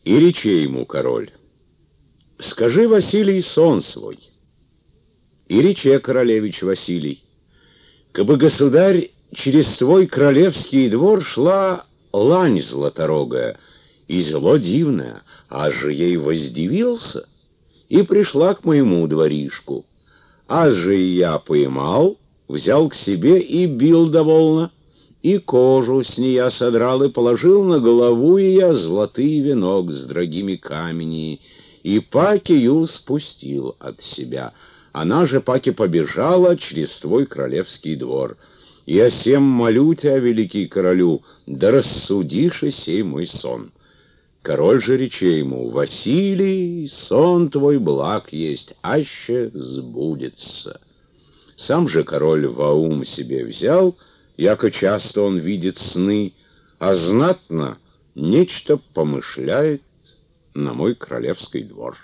И рече ему король: «Скажи, Василий, сон свой». И рече королевич Василий: «Кабы, государь, через твой королевский двор шла лань златорогая, и зело дивное, аж же ей воздивился, и пришла к моему дворишку. Аж же и я поймал, взял к себе и бил довольно, и кожу с нея содрал и положил на голову ее золотый венок с дорогими камнями, и пакию спустил от себя. Она же паки побежала через твой королевский двор. Я всем молю тебя, великий королю, да рассудишь и сей мой сон». Король же рече ему: «Василий, сон твой благ есть, аще сбудется». Сам же король во ум себе взял, яко часто он видит сны, а знатно нечто помышляет на мой королевский двор.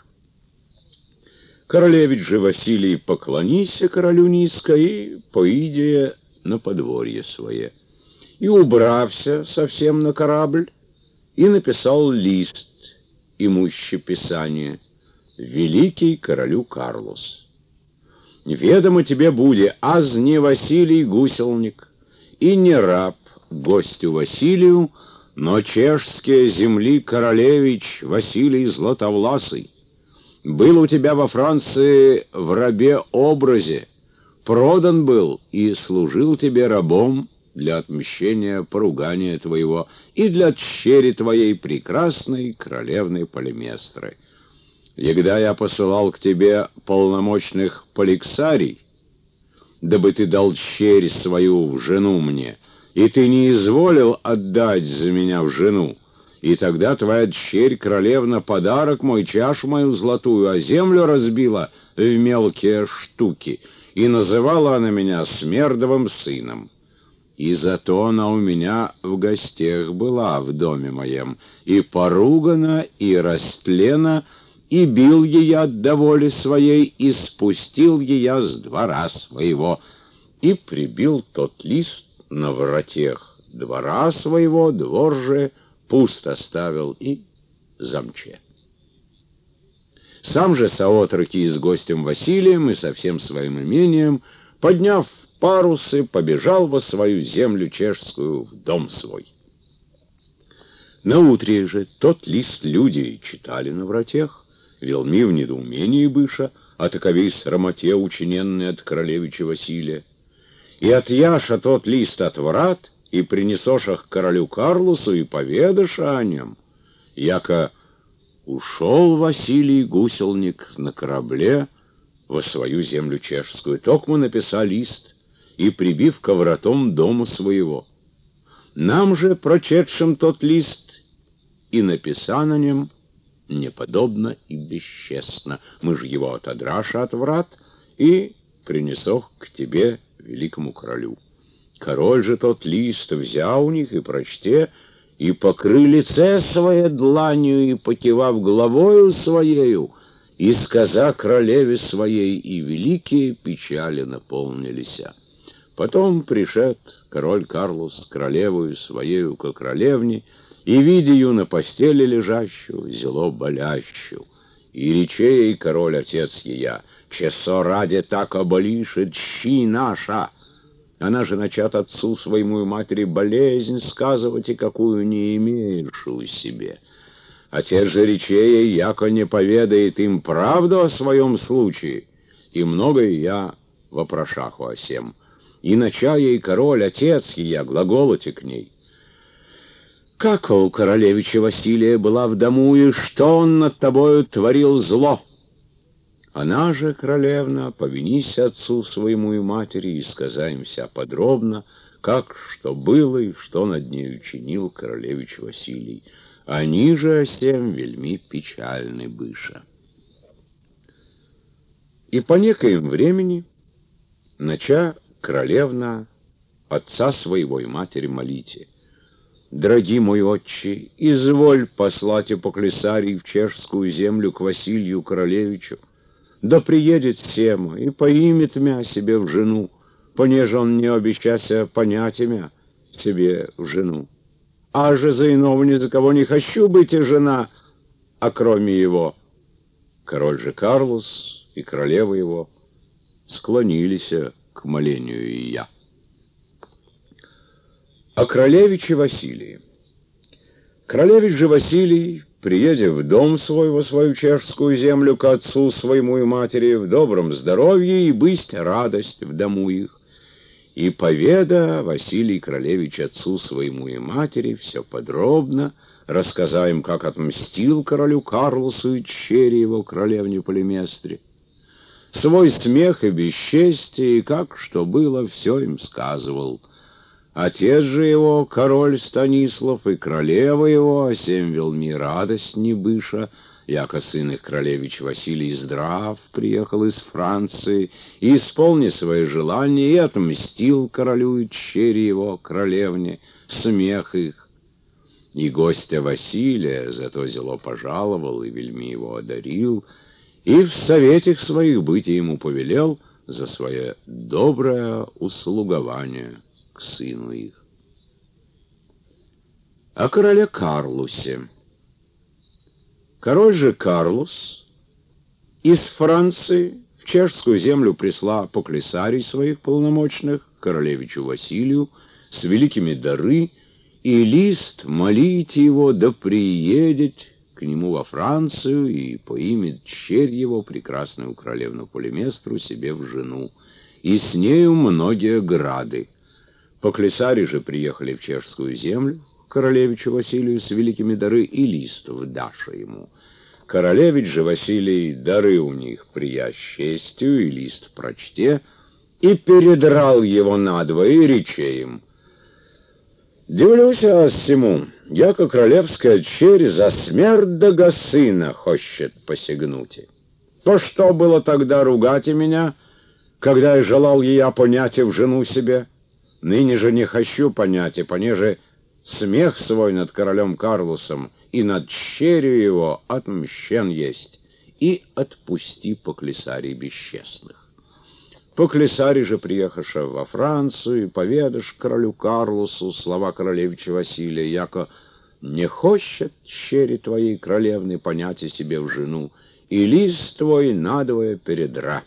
Королевич же Василий поклонися королю низко и поидя на подворье свое. И убрався совсем на корабль, и написал лист, имуще писание: «Великий королю Карлос, ведомо тебе буде, аз не Василий гуселник, и не раб гостю Василию, но чешские земли королевич Василий Златовласый. Был у тебя во Франции в рабе образе, продан был и служил тебе рабом для отмщения поругания твоего и для тщери твоей прекрасной королевной Полиместры. Егда я посылал к тебе полномочных поликсарий, дабы ты дал тщерь свою в жену мне, и ты не изволил отдать за меня в жену, и тогда твоя тщерь королевна подарок мой, чашу мою золотую, а землю разбила в мелкие штуки, и называла она меня Смердовым сыном. И зато она у меня в гостях была в доме моем, и поругана, и растлена, и бил ее от доволи своей, и спустил ее с двора своего, и прибил тот лист на воротех двора своего, двор же пуст оставил и замче. Сам же соотроки с гостем Василием и со всем своим имением, подняв парусы, побежал во свою землю чешскую в дом свой. Наутре же тот лист люди читали на вратех, велми в недоумении быша, о таковей срамоте учиненной от королевича Василия. И отъяша тот лист от врат, и принесешь их королю Карлосу, и поведашь о нем, яко ушел Василий гуселник на корабле во свою землю чешскую. Токмо написал лист, и прибив ко вратам дома своего. Нам же, прочетшим тот лист, и написа на нем неподобно и бесчестно. Мы же его отодраша от врат и принесох к тебе, великому королю. Король же тот лист взял у них и прочте, и покрыл лице свое дланью, и покивав головою своею, и сказа королеве своей, и великие печали наполнилися. Потом пришед король Карлос с королевою своею ко королевне, и, видя ее на постели лежащую, зело болящую, и рече ей король отец ея: «Чесо ради так оболишет щи наша». Она же начат отцу своему и матери болезнь сказывать, и какую не имеешь у себе. Отец же рече ей, яко не поведает им правду о своем случае, и многое я вопрошаху о сем. И нача ей король, отец ея, глаголоте к ней: «Как у королевича Василия была в дому, и что он над тобою творил зло?» Она же, королевна, повинись отцу своему и матери, и сказай им вся подробно, как что было и что над нею чинил королевич Василий. Они же о сем вельми печальны быша. И по некоем времени нача королевна отца своего и матери молите: «Дорогий мой отче, изволь послать эпоклесарий в чешскую землю к Василию королевичу, да приедет всем и поимет мя себе в жену, понеже он не обещался понять мя себе в жену. А же за иного ни за кого не хочу быть и жена, а кроме его. Король же Карлос и королева его склонились к молению и я. О королевиче Василии. Королевич же Василий, приедя в дом свой во свою чешскую землю к отцу своему и матери, в добром здоровье и бысть радость в дому их, и поведа Василий королевич отцу своему и матери все подробно, рассказав им, как отмстил королю Карлосу и чере его королевне Полиместре, свой смех и бесчестие, и как что было, все им сказывал. Отец же его, король Станислав, и королева его, сем велми радостни быша, яко сын их королевич Василий здрав приехал из Франции, и, исполни свои желания, и отмстил королю и чере его, королевне, смех их. И гостя Василия зато зело пожаловал, и вельми его одарил, и в советах своих быть ему повелел за свое доброе услугование к сыну их. О короле Карлусе. Король же Карлус из Франции в чешскую землю прислал поклисарий своих полномочных королевичу Василию с великими дары, и лист молите его да приедет к нему во Францию и поимет черь его, прекрасную королевну Полиместру, себе в жену, и с нею многие грады. Поклисари же приехали в чешскую землю к королевичу Василию с великими дары, и лист вдаша ему. Королевич же Василий дары у них прия честью, и лист прочте, и передрал его надвое, и рече им: «Дивлюсь о всему, яко королевская черь за смерть дага сына хочет посягнуть. То что было тогда ругать меня, когда я желал ее понять в жену себе? Ныне же не хочу понять, и понеже смех свой над королем Карлусом и над черью его отмщен есть, и отпусти поклисарий бесчестных». Поклисарий же, приехавши во Францию, поведашь королю Карлусу слова королевича Василия, яко не хочет чере твоей королевны понять себе в жену, и лист твой надвое передра.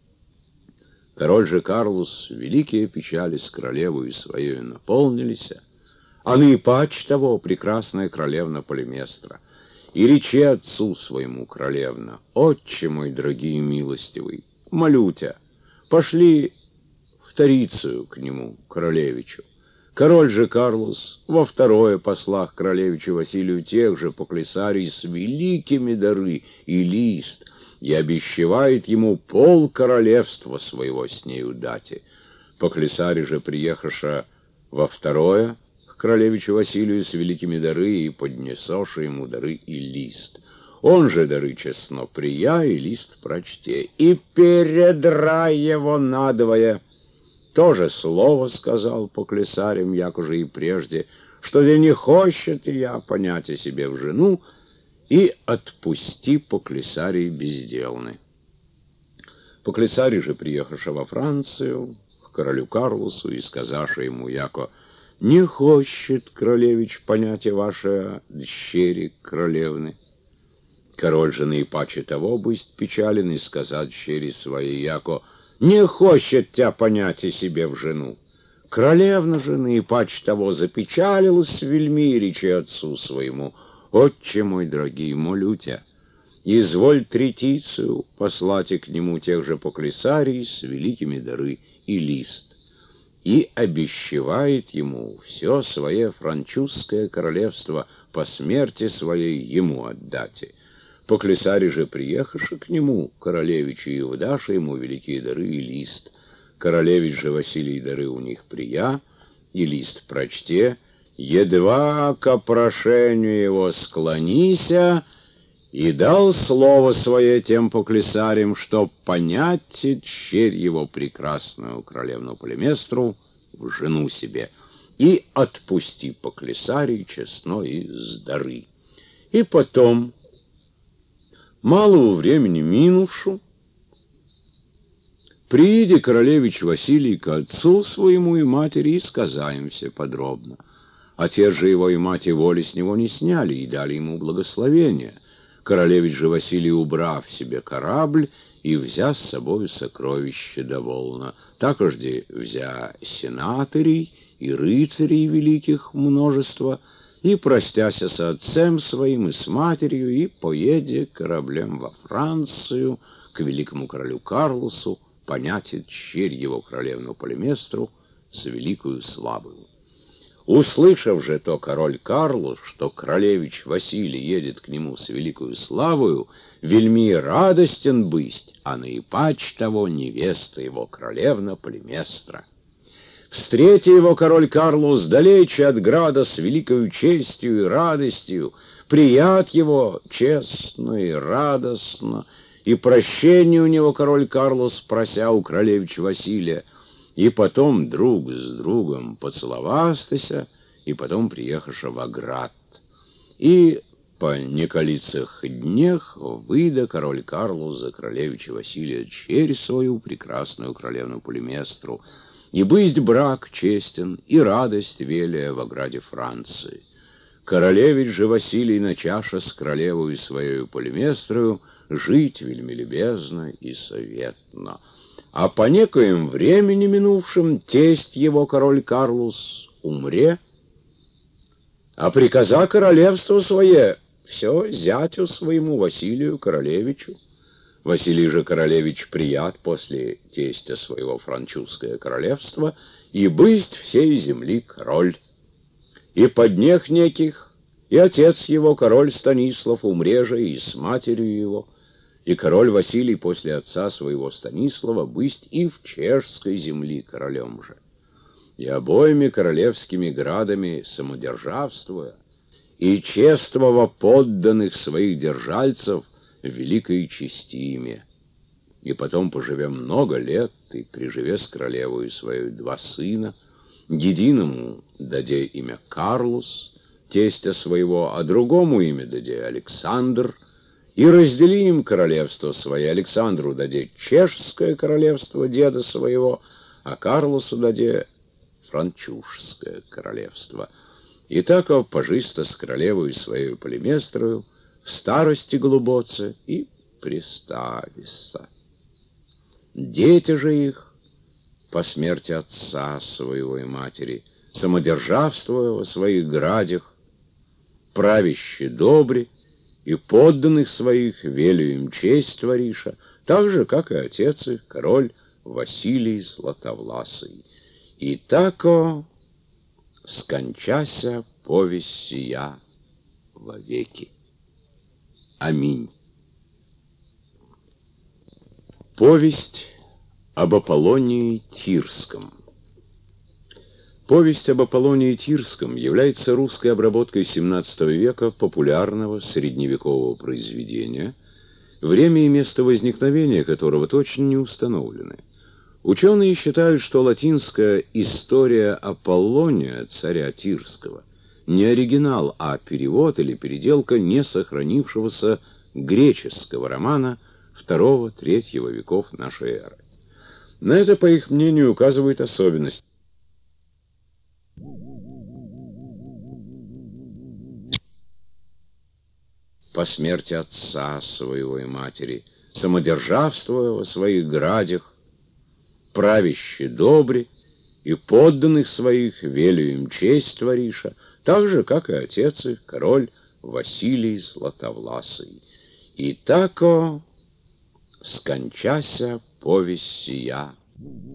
Король же Карлус великие печали с королевою своей наполнились, а наипаче того прекрасная королевна Полиместра, и речи отцу своему королевна: «Отче мой дорогий и милостивый, молю тебя, пошли в Тарицию к нему, королевичу». Король же Карлус во второе послах королевичу Василию тех же поклисарий с великими дары и лист, и обещевает ему пол королевства своего с нею дати. Поклисарий же, приехавши во второе к королевичу Василию с великими дары, и поднесоша ему дары и лист. Он же дары честно прия, и лист прочте, и передра его надвое. То же слово сказал поклисарем, як уже и прежде, что да не хочет я понять о себе в жену, и отпусти поклисарий безделный. Поклисарий же, приехавши во Францию к королю Карлусу и сказавши ему, яко не хочет королевич понять ваше дщери королевны. Король же наипаче того бысть печален и сказать дщери своей, яко не хочет тебя понять о себе в жену. Королевна же наипаче того запечалилась вельми, речи отцу своему: «Отче мой дорогий, молю тебя, изволь третицию послать к нему тех же поклисарий с великими дары и лист». И обещевает ему все свое французское королевство по смерти своей ему отдать. Поклисарий же, приехавши к нему, королевичу, и вдаши ему великие дары и лист. Королевич же Василий дары у них прия, и лист прочте, едва ко прошению его склонися, и дал слово свое тем поклисарям, чтоб понять черь его прекрасную королевну Полиместру в жену себе, и отпусти поклисарий честно и с дары. И потом, малого времени минувшу, прииди королевич Василий к отцу своему и матери, и сказаемся подробно. Отец же его и мать и воли с него не сняли, и дали ему благословение. Королевич же Василий, убрав себе корабль, и взя с собою сокровище довольно. Такожде взя сенаторей и рыцарей великих множество, и простяся с отцем своим и с матерью, и поеде кораблем во Францию к великому королю Карлосу, понятит черь его королевну Полиместру с великою славою. Услышав же то король Карлос, что королевич Василий едет к нему с великою славою, вельми радостен бысть, а наипаче того невеста его королевна Полиместра. Встретя его король Карлос далече от града с великою честью и радостью, прият его честно и радостно, и прощение у него король Карлос прося у королевича Василия, и потом друг с другом поцеловастися, и потом приехаша в град. И по неколицых днях выйда король Карлос за королевича Василия черь свою, прекрасную королевну Полиместру, и бысть брак честен, и радость велия в граде Франции. Королевич же Василий, начаша с королевою своею Полиместрою, жить вельми любезно и советно. А по некоем времени минувшем тесть его, король Карлос, умре, а приказа королевство свое все зятю своему Василию королевичу. Василий же королевич прият после тестя своего французское королевство, и бысть всей земли король. И по днях неких, и отец его, король Станислав, умре же, и с матерью его, и король Василий после отца своего Станислава бысть и в чешской земли королем же. И обоими королевскими градами самодержавствуя, и чествова подданных своих держальцев великой честиме. И потом, поживя много лет, и приживе с королевою свою два сына, единому даде имя Карлос, тестя своего, а другому имя даде Александр, и раздели им королевство свое. Александру даде чешское королевство деда своего, а Карлосу даде французское королевство. И так пожисто с королевою своей Полиместрою в старости глубоце и приставися. Дети же их, по смерти отца своего и матери, самодержавствуя во своих градях, правящие добре, и подданных своих велю им честь твориша, так же, как и отец их, король Василий Златовласый. И тако скончася повесть сия вовеки. Аминь. Повесть об Аполлонии Тирском. Повесть об Аполлонии Тирском является русской обработкой XVII века популярного средневекового произведения, время и место возникновения которого точно не установлены. Ученые считают, что латинская «История Аполлония» царя Тирского не оригинал, а перевод или переделка не сохранившегося греческого романа II-III веков нашей эры. На это, по их мнению, указывает особенность. По смерти отца своего и матери, самодержавствуя во своих градях, правящие добре, и подданных своих велю им честь твориша, так же, как и отец их, король Василий Златовласый. И тако скончася повесть сия